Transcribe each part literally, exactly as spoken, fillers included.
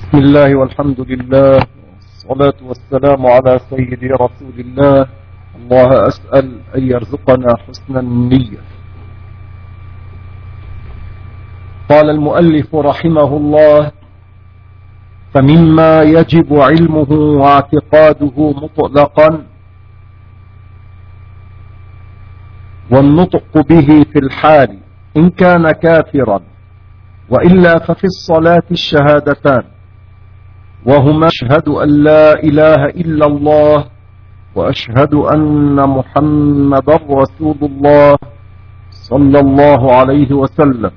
بسم الله والحمد لله والصلاة والسلام على سيدي رسول الله. الله أسأل أن يرزقنا حسن النية. قال المؤلف رحمه الله: فمما يجب علمه واعتقاده مطلقا والنطق به في الحال إن كان كافرا، وإلا ففي الصلاة الشهادتان، وهما أشهد أن لا إله إلا الله وأشهد أن محمدا رسول الله صلى الله عليه وسلم.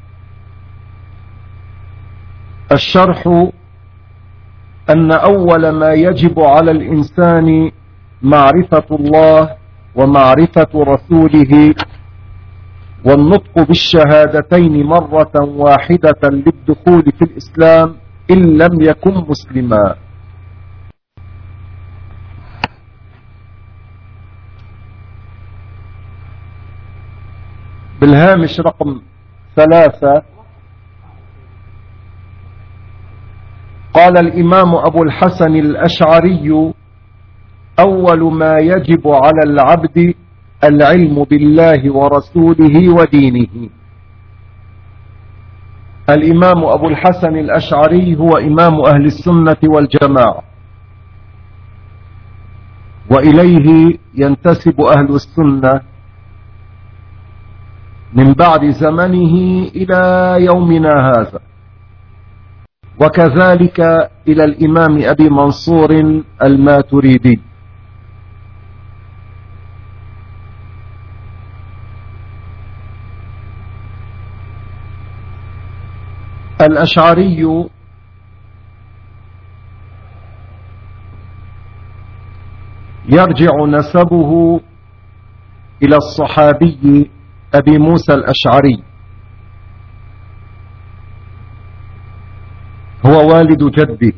الشرح: أن أول ما يجب على الإنسان معرفة الله ومعرفة رسوله، والنطق بالشهادتين مرة واحدة للدخول في الإسلام إن لم يكن مسلما. بالهامش رقم ثلاثة قال الإمام أبو الحسن الأشعري: أول ما يجب على العبد العلم بالله ورسوله ودينه. الإمام أبو الحسن الأشعري هو إمام أهل السنة والجماعة، وإليه ينتسب أهل السنة من بعد زمنه إلى يومنا هذا، وكذلك إلى الإمام أبي منصور الماتريدي. الأشعري يرجع نسبه إلى الصحابي أبي موسى الأشعري، هو والد جده.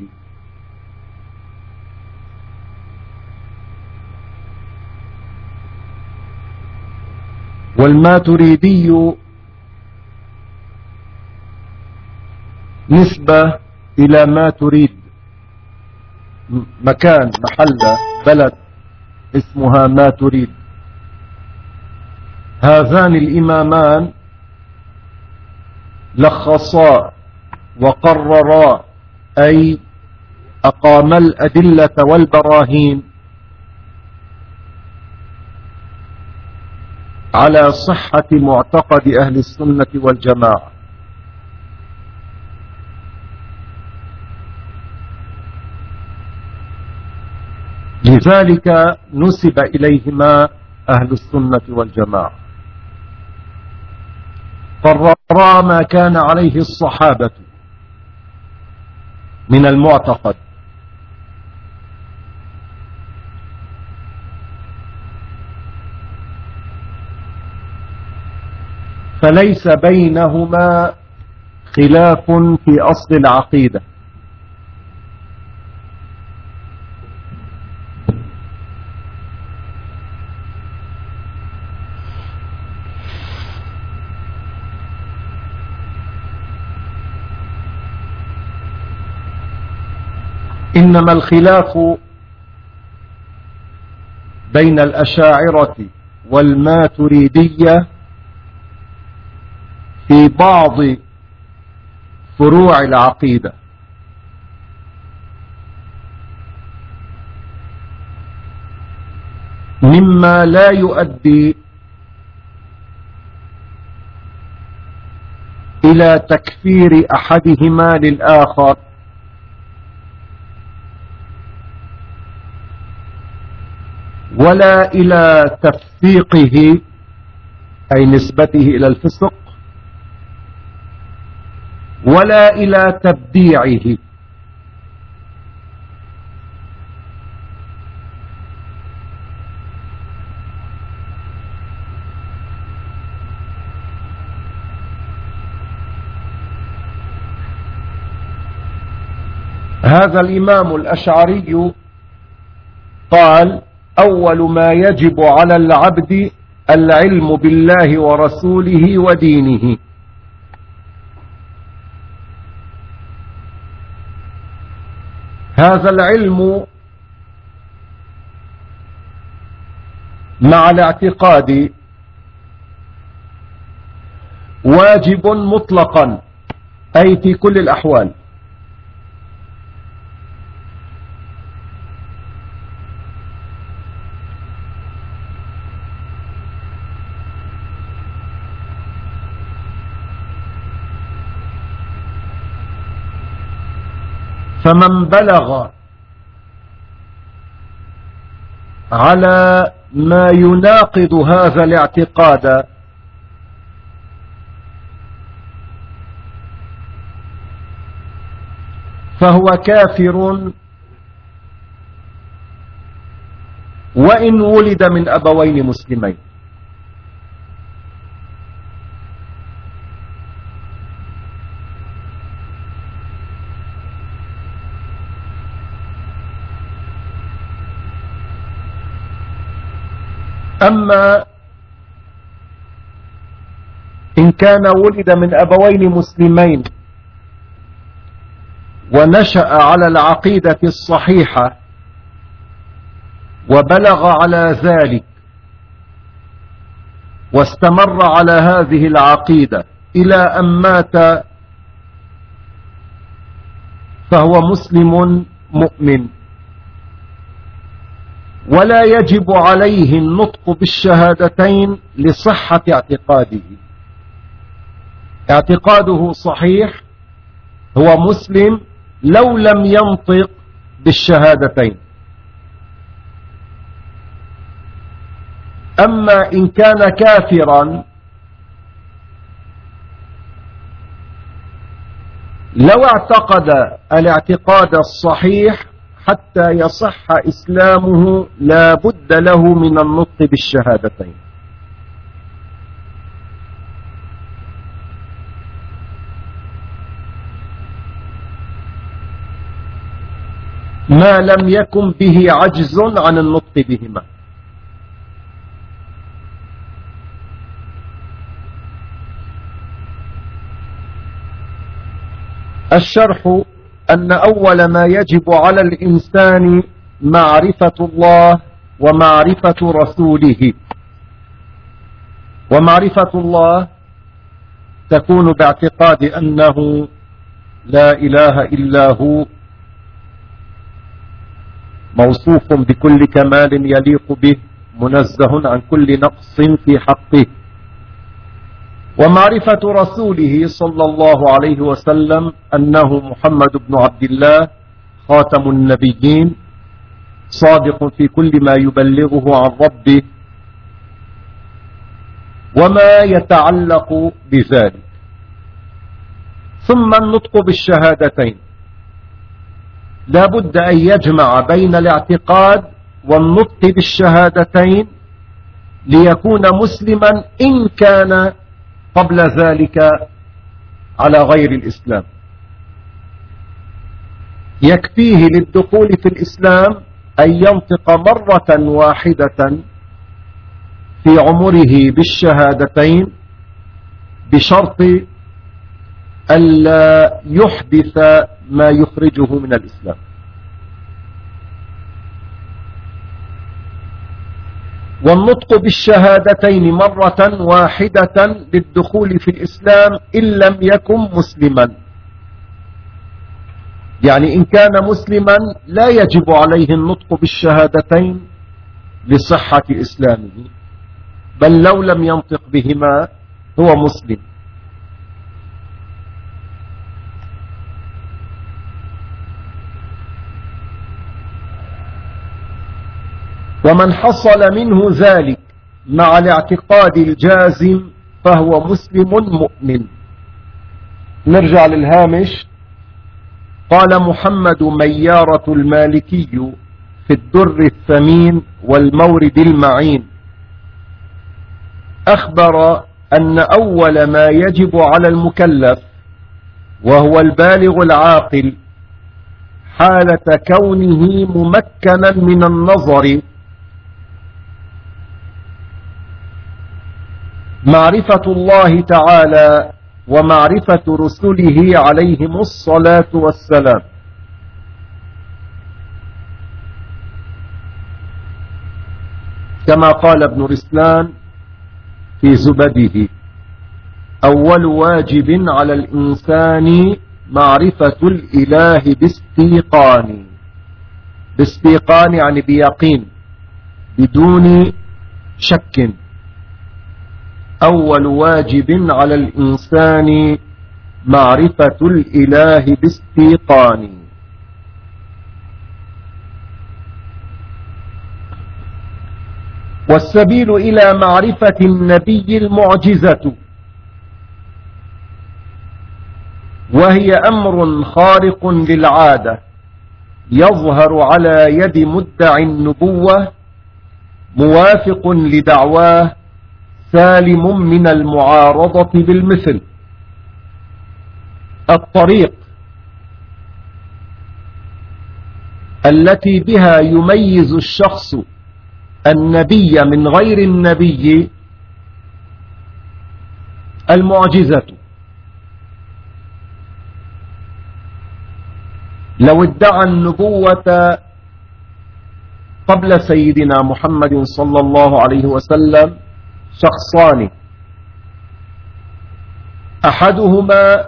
والماتريدي نسبة إلى ما تريد، مكان محلة بلد اسمها ما تريد. هذان الإمامان لخصا وقررا، أي أقاما الأدلة والبراهين على صحة معتقد أهل السنة والجماعة. لذلك نسب إليهما أهل السنة والجماعة، قررا ما كان عليه الصحابة من المعتقد. فليس بينهما خلاف في أصل العقيدة، إنما الخلاف بين الأشاعرة والماتريدية في بعض فروع العقيدة، مما لا يؤدي إلى تكفير أحدهما للآخر، ولا إلى تفسيقه أي نسبته إلى الفسق، ولا إلى تبديعه. هذا الإمام الأشعري قال: أول ما يجب على العبد العلم بالله ورسوله ودينه. هذا العلم مع الاعتقاد واجب مطلقا، أي في كل الأحوال. فمن بلغ على ما يناقض هذا الاعتقاد فهو كافر وإن ولد من أبوين مسلمين. أما إن كان ولد من أبوين مسلمين ونشأ على العقيدة الصحيحة وبلغ على ذلك واستمر على هذه العقيدة إلى أن مات فهو مسلم مؤمن، ولا يجب عليه النطق بالشهادتين لصحة اعتقاده. اعتقاده صحيح، هو مسلم لو لم ينطق بالشهادتين. أما إن كان كافرا لو اعتقد الاعتقاد الصحيح حتى يصح إسلامه لا بد له من النطق بالشهادتين. ما لم يكن به عجز عن النطق بهما. الشرح أن أول ما يجب على الإنسان معرفة الله ومعرفة رسوله. ومعرفة الله تكون باعتقاد أنه لا إله إلا هو، موصوف بكل كمال يليق به، منزه عن كل نقص في حقه. ومعرفة رسوله صلى الله عليه وسلم أنه محمد بن عبد الله خاتم النبيين، صادق في كل ما يبلغه عن ربه وما يتعلق بذلك. ثم النطق بالشهادتين لا بد أن يجمع بين الاعتقاد والنطق بالشهادتين ليكون مسلما إن كان قبل ذلك على غير الإسلام. يكفيه للدخول في الإسلام أن ينطق مرة واحدة في عمره بالشهادتين بشرط ألا يحدث ما يخرجه من الإسلام. والنطق بالشهادتين مرة واحدة للدخول في الإسلام إن لم يكن مسلما. يعني إن كان مسلما لا يجب عليه النطق بالشهادتين لصحة إسلامه، بل لو لم ينطق بهما هو مسلم. ومن حصل منه ذلك مع الاعتقاد الجازم فهو مسلم مؤمن. نرجع للهامش. قال محمد ميارة المالكي في الدر الثمين والمورد المعين، أخبر أن أول ما يجب على المكلف وهو البالغ العاقل حالة كونه ممكنا من النظر معرفة الله تعالى ومعرفة رسله عليهم الصلاة والسلام. كما قال ابن رسلان في زبده: أول واجب على الإنسان معرفة الإله باستيقان. باستيقان يعني بيقين، بدون شك. أول واجب على الإنسان معرفة الإله باستيقان. والسبيل إلى معرفة النبي المعجزة، وهي أمر خارق للعادة يظهر على يد مدعي النبوة موافق لدعواه سالم من المعارضة بالمثل. الطريق التي بها يميز الشخص النبي من غير النبي المعجزة. لو ادعى النبوة قبل سيدنا محمد صلى الله عليه وسلم شخصان: أحدهما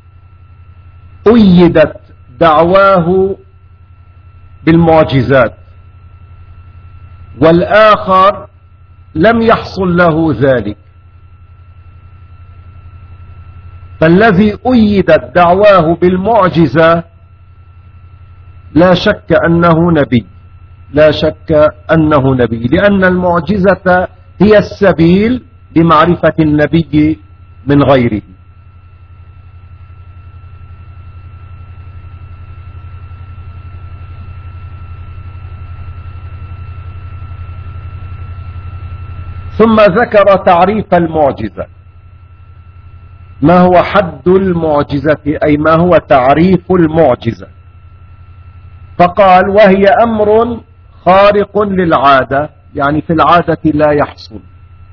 أيدت دعواه بالمعجزات، والآخر لم يحصل له ذلك. فالذي أيدت دعواه بالمعجزة لا شك أنه نبي، لا شك أنه نبي، لأن المعجزة هي السبيل لمعرفة النبي من غيره. ثم ذكر تعريف المعجزة، ما هو حد المعجزة، أي ما هو تعريف المعجزة. فقال: وهي أمر خارق للعادة، يعني في العادة لا يحصل،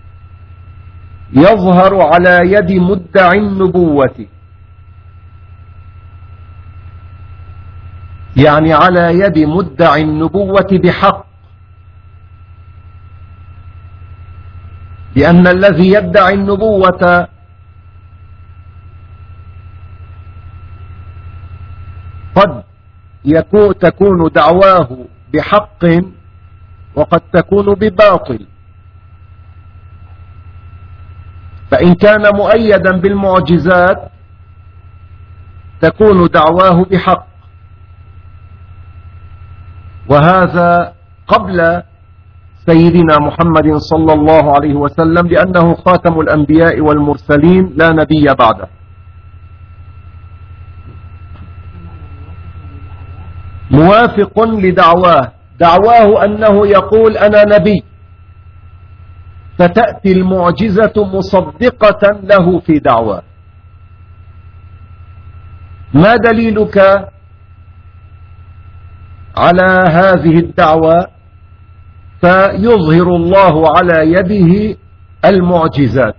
يظهر على يد مدعي النبوة، يعني على يد مدعي النبوة بحق، لأن الذي يدعي النبوة قد يكون تكون دعواه بحق وقد تكون بباطل. فإن كان مؤيدا بالمعجزات تكون دعواه بحق، وهذا قبل سيدنا محمد صلى الله عليه وسلم، لأنه خاتم الأنبياء والمرسلين لا نبي بعده. موافق لدعواه، دعواه أنه يقول أنا نبي، فتأتي المعجزة مصدقة له في دعواه. ما دليلك على هذه الدعوة؟ فيظهر الله على يده المعجزات.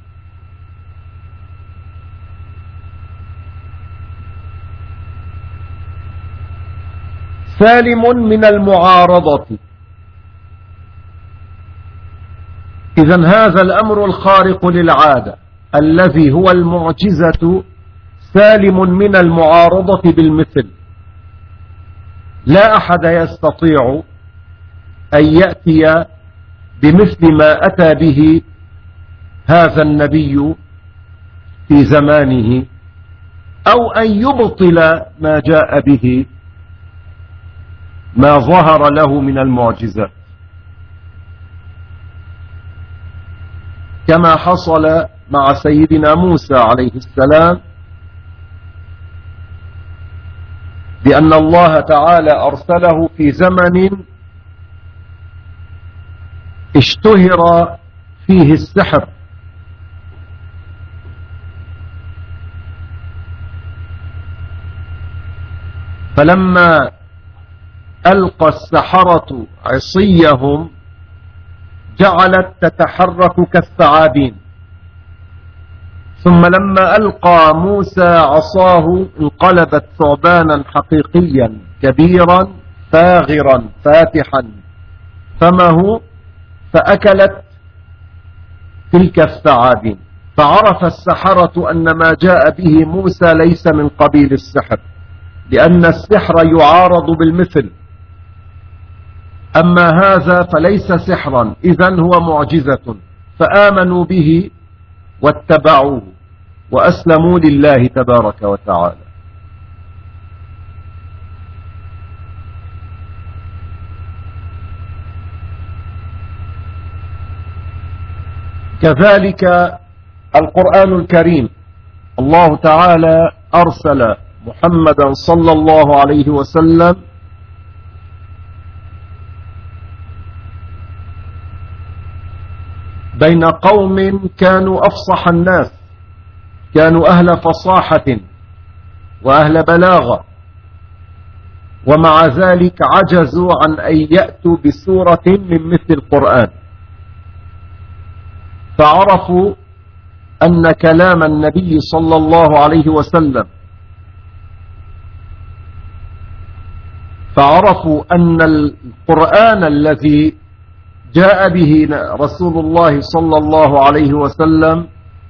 سالم من المعارضة. إذن هذا الأمر الخارق للعادة الذي هو المعجزة سالم من المعارضة بالمثل. لا أحد يستطيع أن يأتي بمثل ما أتى به هذا النبي في زمانه، أو أن يبطل ما جاء به، ما ظهر له من المعجزات، كما حصل مع سيدنا موسى عليه السلام، بأن الله تعالى أرسله في زمن اشتهر فيه السحر، فلما ألقى السحرة عصيهم جعلت تتحرك كالثعابين، ثم لما ألقى موسى عصاه انقلبت ثعبانا حقيقيا كبيرا فاغرا فاتحا فمه فأكلت تلك الثعابين، فعرف السحرة أن ما جاء به موسى ليس من قبيل السحر، لأن السحر يعارض بالمثل، أما هذا فليس سحرا، إذن هو معجزة، فآمنوا به واتبعوه وأسلموا لله تبارك وتعالى. كذلك القرآن الكريم، الله تعالى أرسل محمدا صلى الله عليه وسلم بين قوم كانوا أفصح الناس، كانوا أهل فصاحة وأهل بلاغة، ومع ذلك عجزوا عن أن يأتوا بسورة من مثل القرآن، فعرفوا أن كلام النبي صلى الله عليه وسلم فعرفوا أن القرآن الذي جاء به رسول الله صلى الله عليه وسلم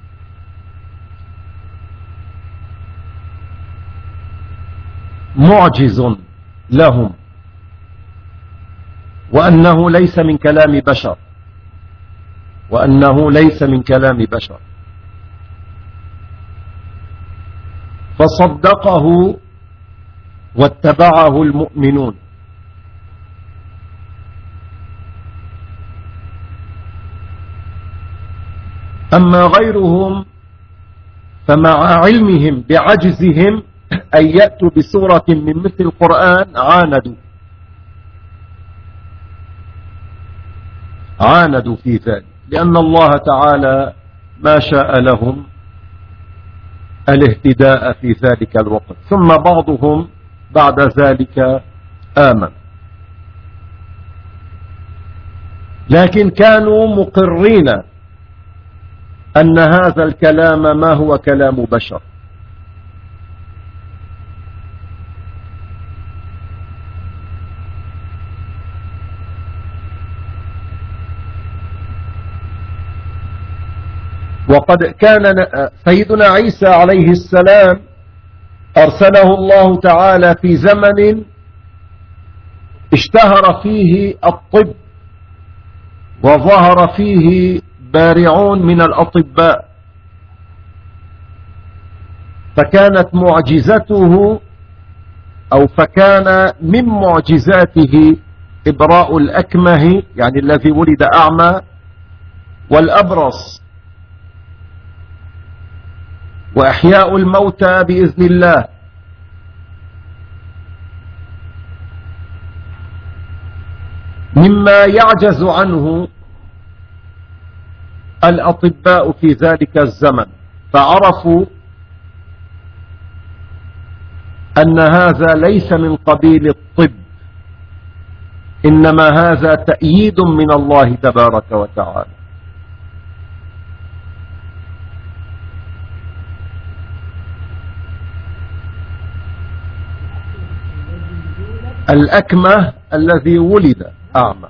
معجز لهم، وأنه ليس من كلام بشر، وأنه ليس من كلام بشر، فصدقه واتبعه المؤمنون. أما غيرهم فمع علمهم بعجزهم أن يأتوا بسورة من مثل القرآن عاندوا عاندوا في ذلك، لأن الله تعالى ما شاء لهم الاهتداء في ذلك الوقت، ثم بعضهم بعد ذلك آمن، لكن كانوا مقرين أن هذا الكلام ما هو كلام بشر. وقد كان سيدنا عيسى عليه السلام أرسله الله تعالى في زمن اشتهر فيه الطب وظهر فيه بارعون من الأطباء، فكانت معجزته أو فكان من معجزاته إبراء الأكمه، يعني الذي ولد أعمى، والأبرص، وإحياء الموتى بإذن الله، مما يعجز عنه الأطباء في ذلك الزمن، فعرفوا أن هذا ليس من قبيل الطب، إنما هذا تأييد من الله تبارك وتعالى. الأكمه الذي ولد أعمى،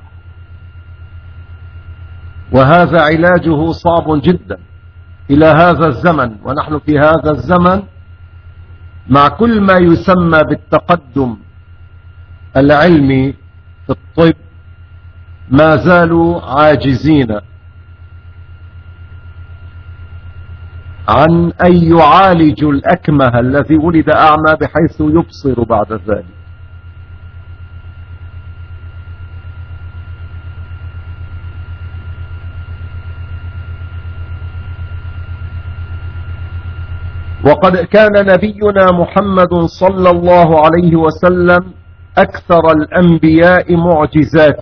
وهذا علاجه صعب جدا إلى هذا الزمن، ونحن في هذا الزمن مع كل ما يسمى بالتقدم العلمي في الطب ما زالوا عاجزين عن أن يعالجوا الأكمه الذي ولد أعمى بحيث يبصر بعد ذلك. وقد كان نبينا محمد صلى الله عليه وسلم أكثر الأنبياء معجزات،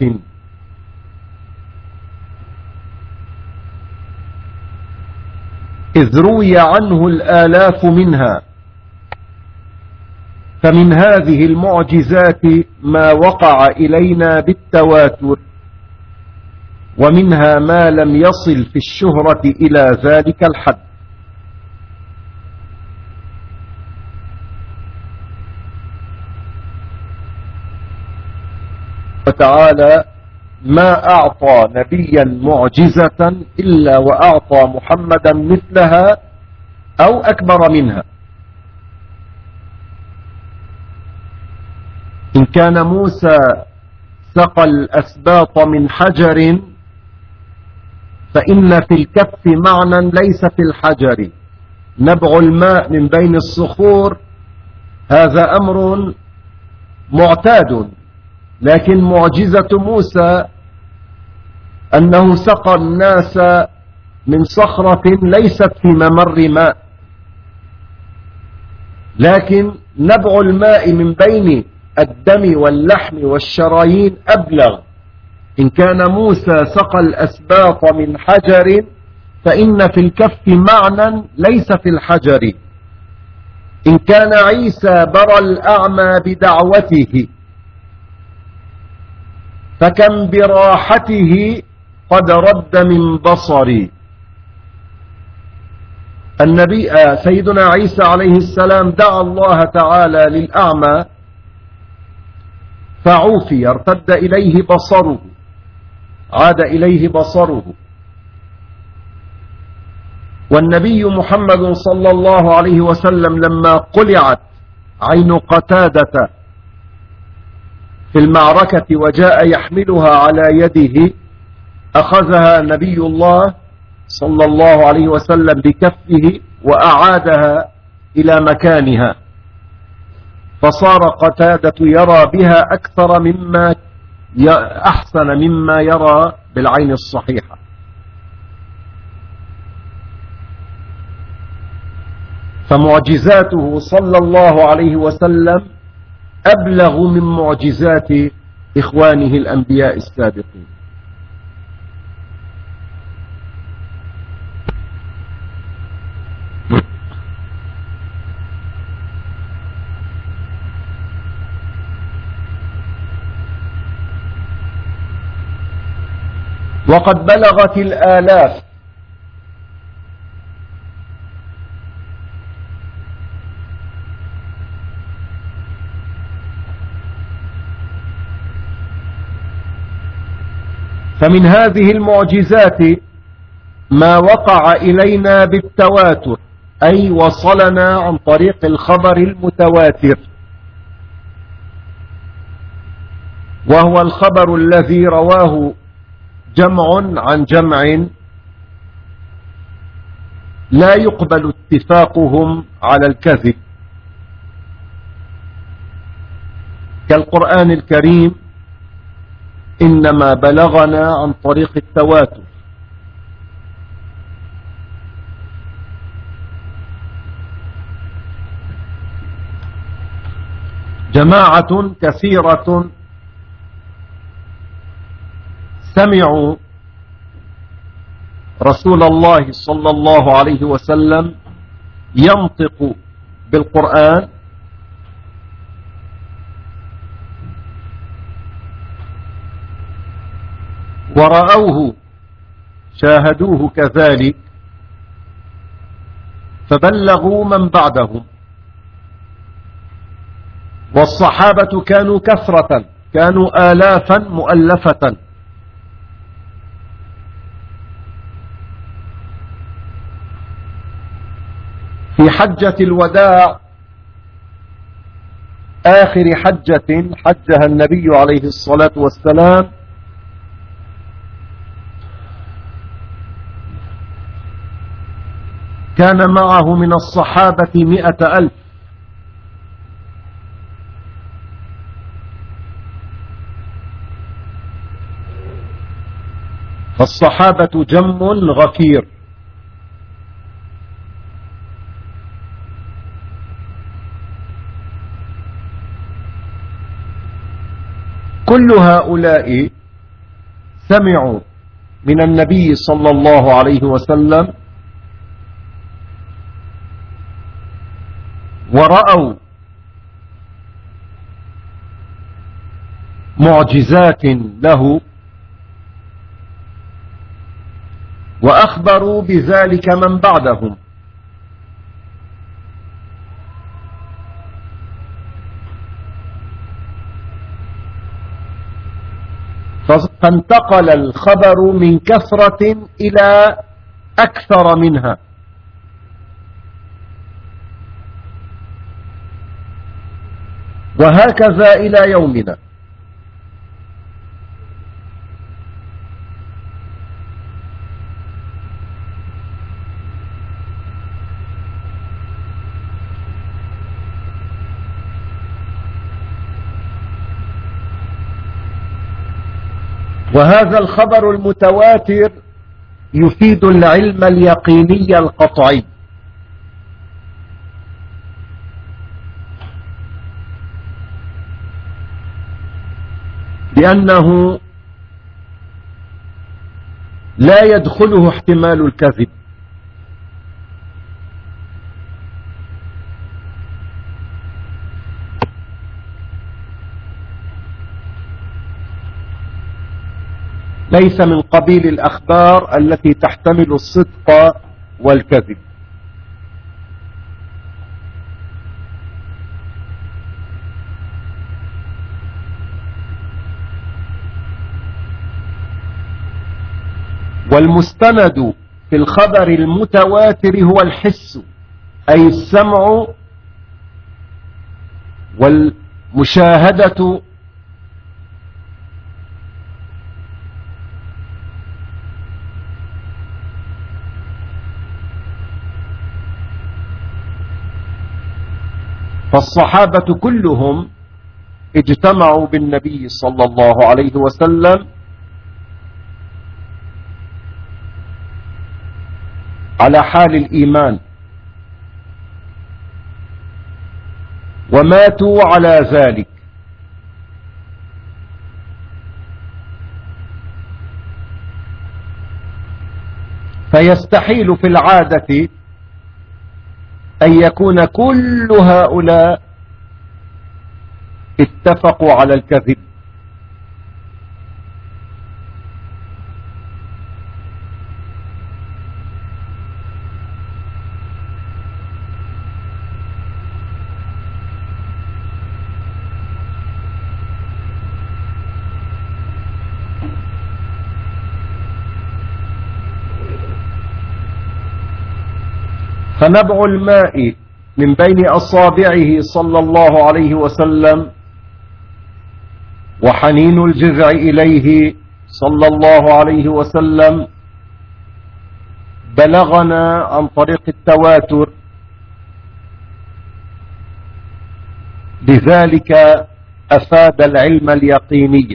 إذ روي عنه الآلاف منها، فمن هذه المعجزات ما وقع إلينا بالتواتر، ومنها ما لم يصل في الشهرة إلى ذلك الحد. وتعالى ما أعطى نبيا معجزة إلا وأعطى محمدا مثلها أو أكبر منها. إن كان موسى سقى الأسباط من حجر فإن في الكف معنى ليس في الحجر. نبع الماء من بين الصخور هذا أمر معتاد، لكن معجزة موسى أنه سقى الناس من صخرة ليست في ممر ماء، لكن نبع الماء من بين الدم واللحم والشرايين أبلغ. إن كان موسى سقى الأسباط من حجر فإن في الكف معنى ليس في الحجر. إن كان عيسى برى الأعمى بدعوته فكم براحته قد رد من بصري. النبي سيدنا عيسى عليه السلام دعا الله تعالى للأعمى فعوفي، ارتد إليه بصره، عاد إليه بصره. والنبي محمد صلى الله عليه وسلم لما قلعت عين قتادة في المعركة وجاء يحملها على يده أخذها نبي الله صلى الله عليه وسلم بكفه وأعادها إلى مكانها، فصار قتادة يرى بها أكثر مما أحسن مما يرى بالعين الصحيحة. فمعجزاته صلى الله عليه وسلم أبلغ من معجزات إخوانه الأنبياء السابقين. وقد بلغت الآلاف. فمن هذه المعجزات ما وقع إلينا بالتواتر، أي وصلنا عن طريق الخبر المتواتر، وهو الخبر الذي رواه جمع عن جمع لا يقبل اتفاقهم على الكذب، كالقرآن الكريم إنما بلغنا عن طريق التواتر. جماعة كثيرة سمعوا رسول الله صلى الله عليه وسلم ينطق بالقرآن ورأوه شاهدوه كذلك فبلغوا من بعدهم. والصحابة كانوا كثرة، كانوا آلافا مؤلفة. في حجة الوداع آخر حجة حجها النبي عليه الصلاة والسلام كان معه من الصحابة مئة ألف، فالصحابة جم غفير. كل هؤلاء سمعوا من النبي صلى الله عليه وسلم ورأوا معجزات له وأخبروا بذلك من بعدهم. فانتقل الخبر من كثرة إلى أكثر منها. وهكذا إلى يومنا. وهذا الخبر المتواتر يفيد العلم اليقيني القطعي، لأنه لا يدخله احتمال الكذب، ليس من قبيل الأخبار التي تحتمل الصدق والكذب. والمستند في الخبر المتواتر هو الحس، أي السمع والمشاهدة فالصحابة كلهم اجتمعوا بالنبي صلى الله عليه وسلم على حال الإيمان، وماتوا على ذلك. فيستحيل في العادة أن يكون كل هؤلاء اتفقوا على الكذب، فنبع الماء من بين أصابعه صلى الله عليه وسلم وحنين الجذع إليه صلى الله عليه وسلم بلغنا عن طريق التواتر، لذلك أفاد العلم اليقيني.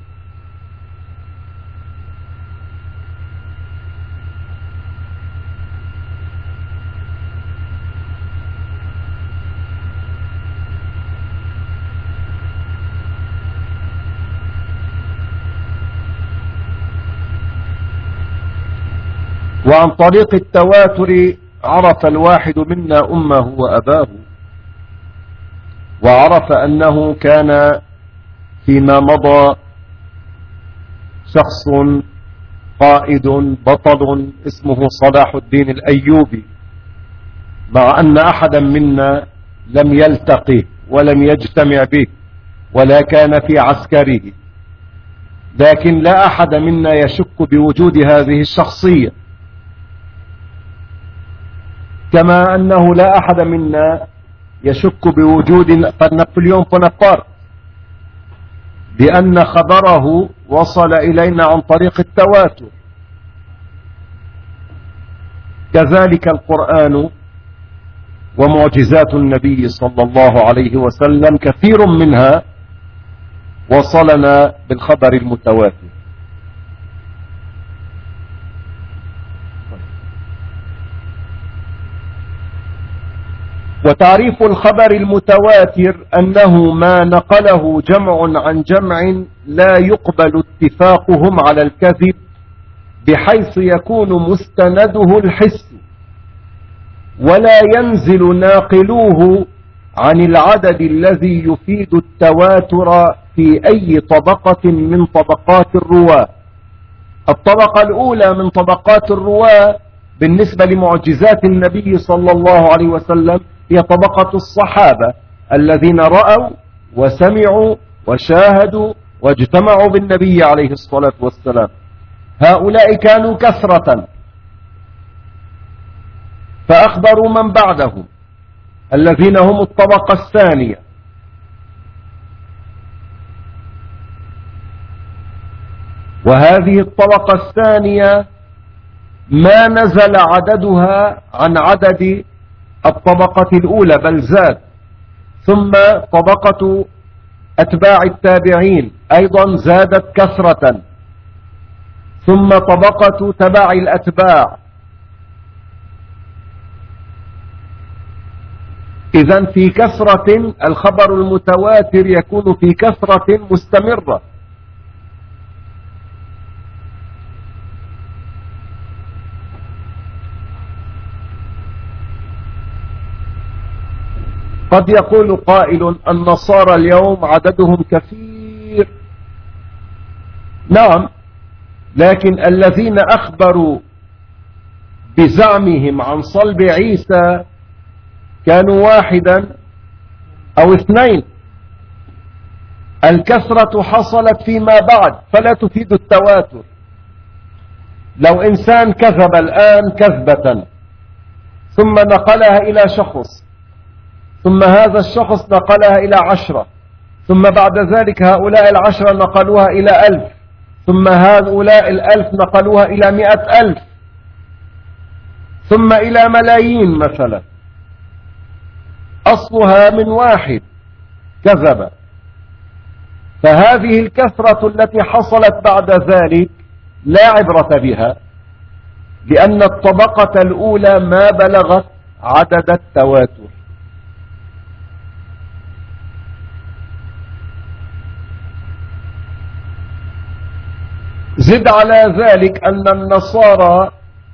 وعن طريق التواتر عرف الواحد منا أمه وأباه، وعرف أنه كان فيما مضى شخص قائد بطل اسمه صلاح الدين الأيوبي، مع أن أحدا منا لم يلتقه ولم يجتمع به ولا كان في عسكره، لكن لا أحد منا يشك بوجود هذه الشخصية، كما أنه لا أحد منا يشك بوجود نابليون بونابرت، لأن خبره وصل إلينا عن طريق التواتر. كذلك القرآن ومعجزات النبي صلى الله عليه وسلم كثير منها وصلنا بالخبر المتواتر. وتعريف الخبر المتواتر أنه ما نقله جمع عن جمع لا يقبل اتفاقهم على الكذب، بحيث يكون مستنده الحس، ولا ينزل ناقلوه عن العدد الذي يفيد التواتر في أي طبقة من طبقات الرواة. الطبقة الأولى من طبقات الرواة بالنسبة لمعجزات النبي صلى الله عليه وسلم هي طبقة الصحابة الذين رأوا وسمعوا وشاهدوا واجتمعوا بالنبي عليه الصلاة والسلام. هؤلاء كانوا كثرة، فأخبروا من بعدهم الذين هم الطبقة الثانية. وهذه الطبقة الثانية ما نزل عددها عن عدد الطبقة الأولى بل زاد. ثم طبقة أتباع التابعين أيضا زادت كثرة، ثم طبقة تبع الأتباع. إذن في كثرة، الخبر المتواتر يكون في كثرة مستمرة. قد يقول قائل النصارى اليوم عددهم كثير. نعم، لكن الذين أخبروا بزعمهم عن صلب عيسى كانوا واحدا أو اثنين. الكثرة حصلت فيما بعد فلا تفيد التواتر. لو إنسان كذب الآن كذبة ثم نقلها إلى شخص، ثم هذا الشخص نقلها إلى عشرة، ثم بعد ذلك هؤلاء العشرة نقلوها إلى ألف، ثم هؤلاء الألف نقلوها إلى مئة ألف، ثم إلى ملايين مثلا، أصلها من واحد كذب. فهذه الكثرة التي حصلت بعد ذلك لا عبرة بها، لأن الطبقة الأولى ما بلغت عدد التواتر. زد على ذلك أن النصارى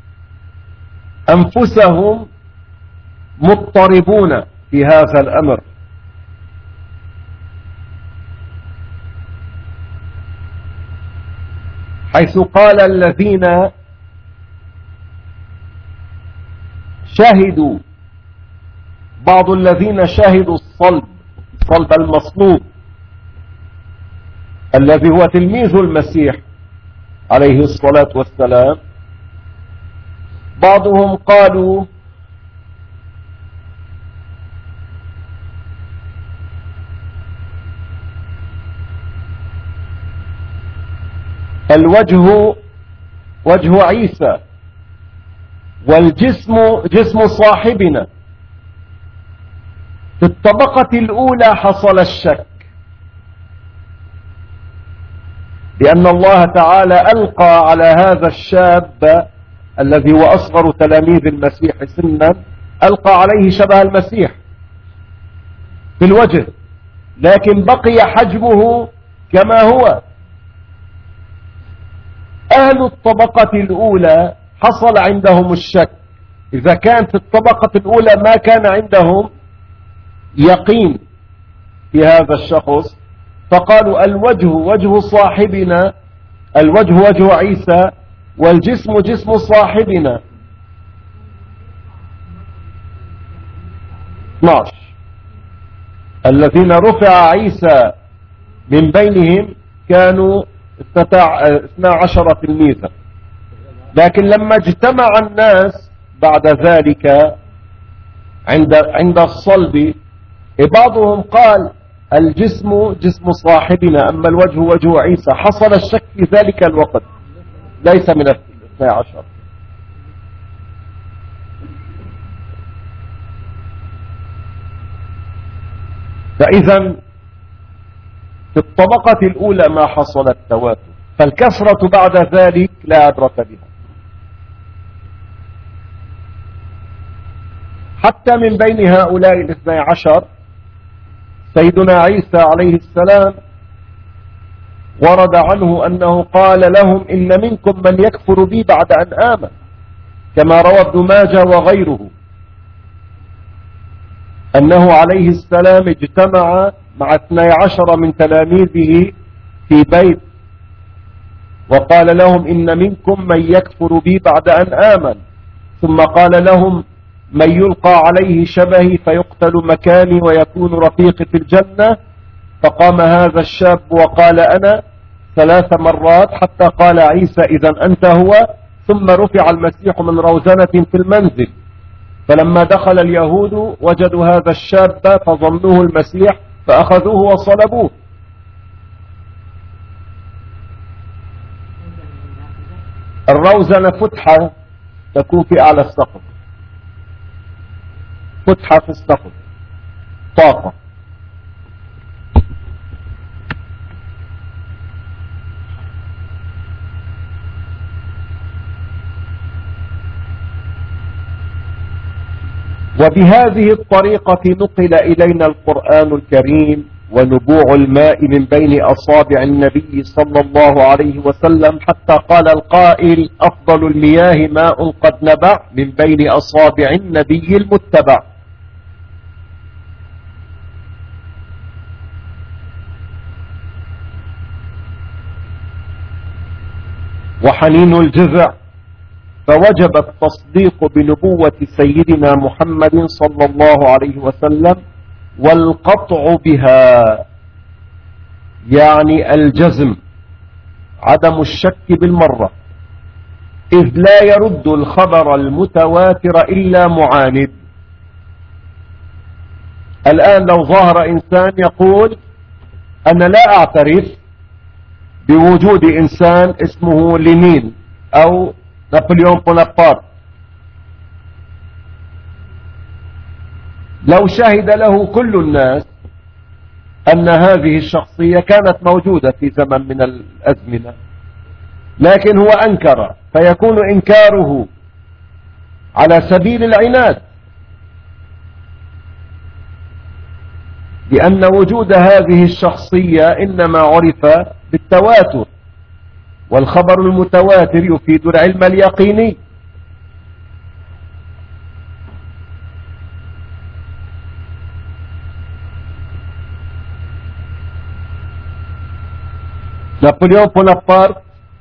أنفسهم مضطربون في هذا الأمر. حيث قال الذين شهدوا، بعض الذين شهدوا الصلب، صلب المصلوب الذي هو تلميذ المسيح عليه الصلاة والسلام، بعضهم قالوا الوجه وجه عيسى والجسم جسم صاحبنا. في الطبقة الأولى حصل الشك، لأن الله تعالى ألقى على هذا الشاب الذي هو أصغر تلاميذ المسيح سنا، ألقى عليه شبه المسيح في الوجه، لكن بقي حجمه كما هو. أهل الطبقة الأولى حصل عندهم الشك. إذا كان في الطبقة الأولى ما كان عندهم يقين في هذا الشخص، فقالوا الوجه وجه صاحبنا، الوجه وجه عيسى والجسم جسم صاحبنا. اثنا عشر الذين رفع عيسى من بينهم كانوا اثنا عشر تلميذا، لكن لما اجتمع الناس بعد ذلك عند عند الصلب، بعضهم قال الجسم جسم صاحبنا أما الوجه وجه عيسى. حصل الشك في ذلك الوقت، ليس من الاثنى عشر. فإذا في الطبقة الأولى ما حصل التواتر، فالكثرة بعد ذلك لا عبرة بها. حتى من بين هؤلاء الاثنى عشر سيدنا عيسى عليه السلام ورد عنه أنه قال لهم إن منكم من يكفر بي بعد أن آمن، كما روى ابن ماجه وغيره، أنه عليه السلام اجتمع مع اثني عشر من تلاميذه في بيت وقال لهم إن منكم من يكفر بي بعد أن آمن، ثم قال لهم من يلقى عليه شبهي فيقتل مكاني ويكون رفيقي في الجنة، فقام هذا الشاب وقال أنا ثلاث مرات حتى قال عيسى إذا أنت هو، ثم رفع المسيح من روزنة في المنزل. فلما دخل اليهود وجدوا هذا الشاب فظنوه المسيح فأخذوه وصلبوه. الروزنة فتحة تكون في أعلى السقف، فتحة في السقف، طاقة. وبهذه الطريقة نقل إلينا القرآن الكريم ونبوع الماء من بين أصابع النبي صلى الله عليه وسلم، حتى قال القائل أفضل المياه ماء قد نبع من بين أصابع النبي المتبع. وحنين الجذع، فوجب التصديق بنبوة سيدنا محمد صلى الله عليه وسلم والقطع بها، يعني الجزم، عدم الشك بالمرة، إذ لا يرد الخبر المتواتر إلا معاند. الآن لو ظهر إنسان يقول أنا لا أعترف بوجود إنسان اسمه لينين أو نابليون بونابرت، لو شهد له كل الناس أن هذه الشخصية كانت موجودة في زمن من الأزمنة، لكن هو أنكر، فيكون إنكاره على سبيل العناد، لأن وجود هذه الشخصية إنما عرف بالتواتر، والخبر المتواتر يفيد العلم اليقيني. نابليون بونابرت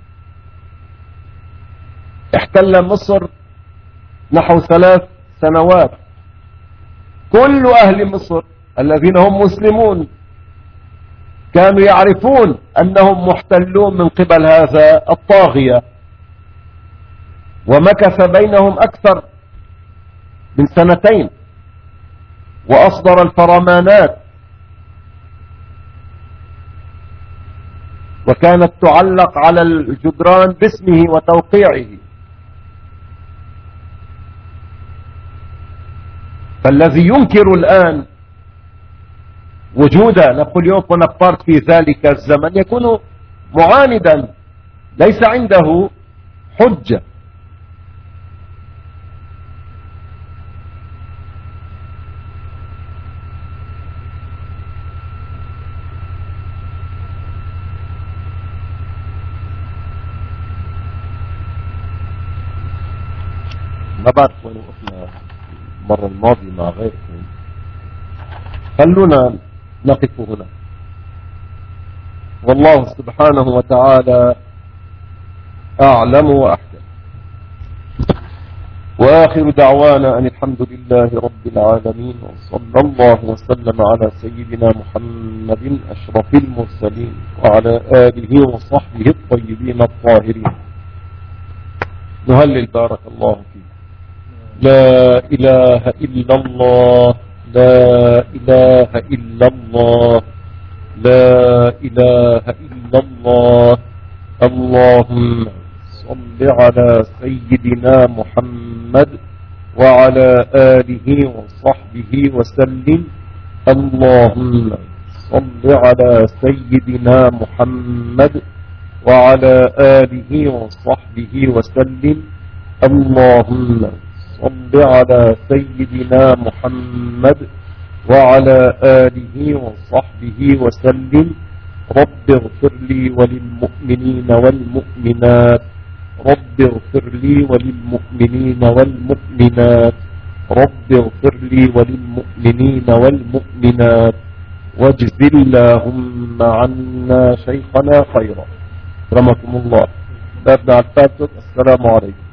احتل مصر نحو ثلاث سنوات، كل أهل مصر الذين هم مسلمون كانوا يعرفون أنهم محتلون من قبل هذا الطاغية، ومكث بينهم أكثر من سنتين وأصدر الفرمانات، وكانت تعلق على الجدران باسمه وتوقيعه. فالذي ينكر الآن وجود نابليون بونابرت في ذلك الزمن يكون معاندا، ليس عنده حجة. ما بعرف وين وقفنا المرة الماضية مع غيركم، خلونا نقف هنا. والله سبحانه وتعالى أعلم وأحكم، وآخر دعوانا أن الحمد لله رب العالمين، وصلى الله وسلم على سيدنا محمد أشرف المرسلين وعلى آله وصحبه الطيبين الطاهرين. نهلل بارك الله فيك. لا إله إلا الله، لا إله إلا الله، لا إله إلا الله. اللهم صل على سيدنا محمد وعلى آله وصحبه وسلم. اللهم صل على سيدنا محمد وعلى آله وصحبه وسلم. اللهم صل على سيدنا محمد وعلى آله وصحبه وسلم. رب اغفر لي وللمؤمنين والمؤمنات، رب اغفر لي وللمؤمنين والمؤمنات، رب اغفر لي وللمؤمنين والمؤمنات، واجز اللهم عنا شيخنا خيرا. رحمكم الله. بابنا الفاتح. السلام عليكم.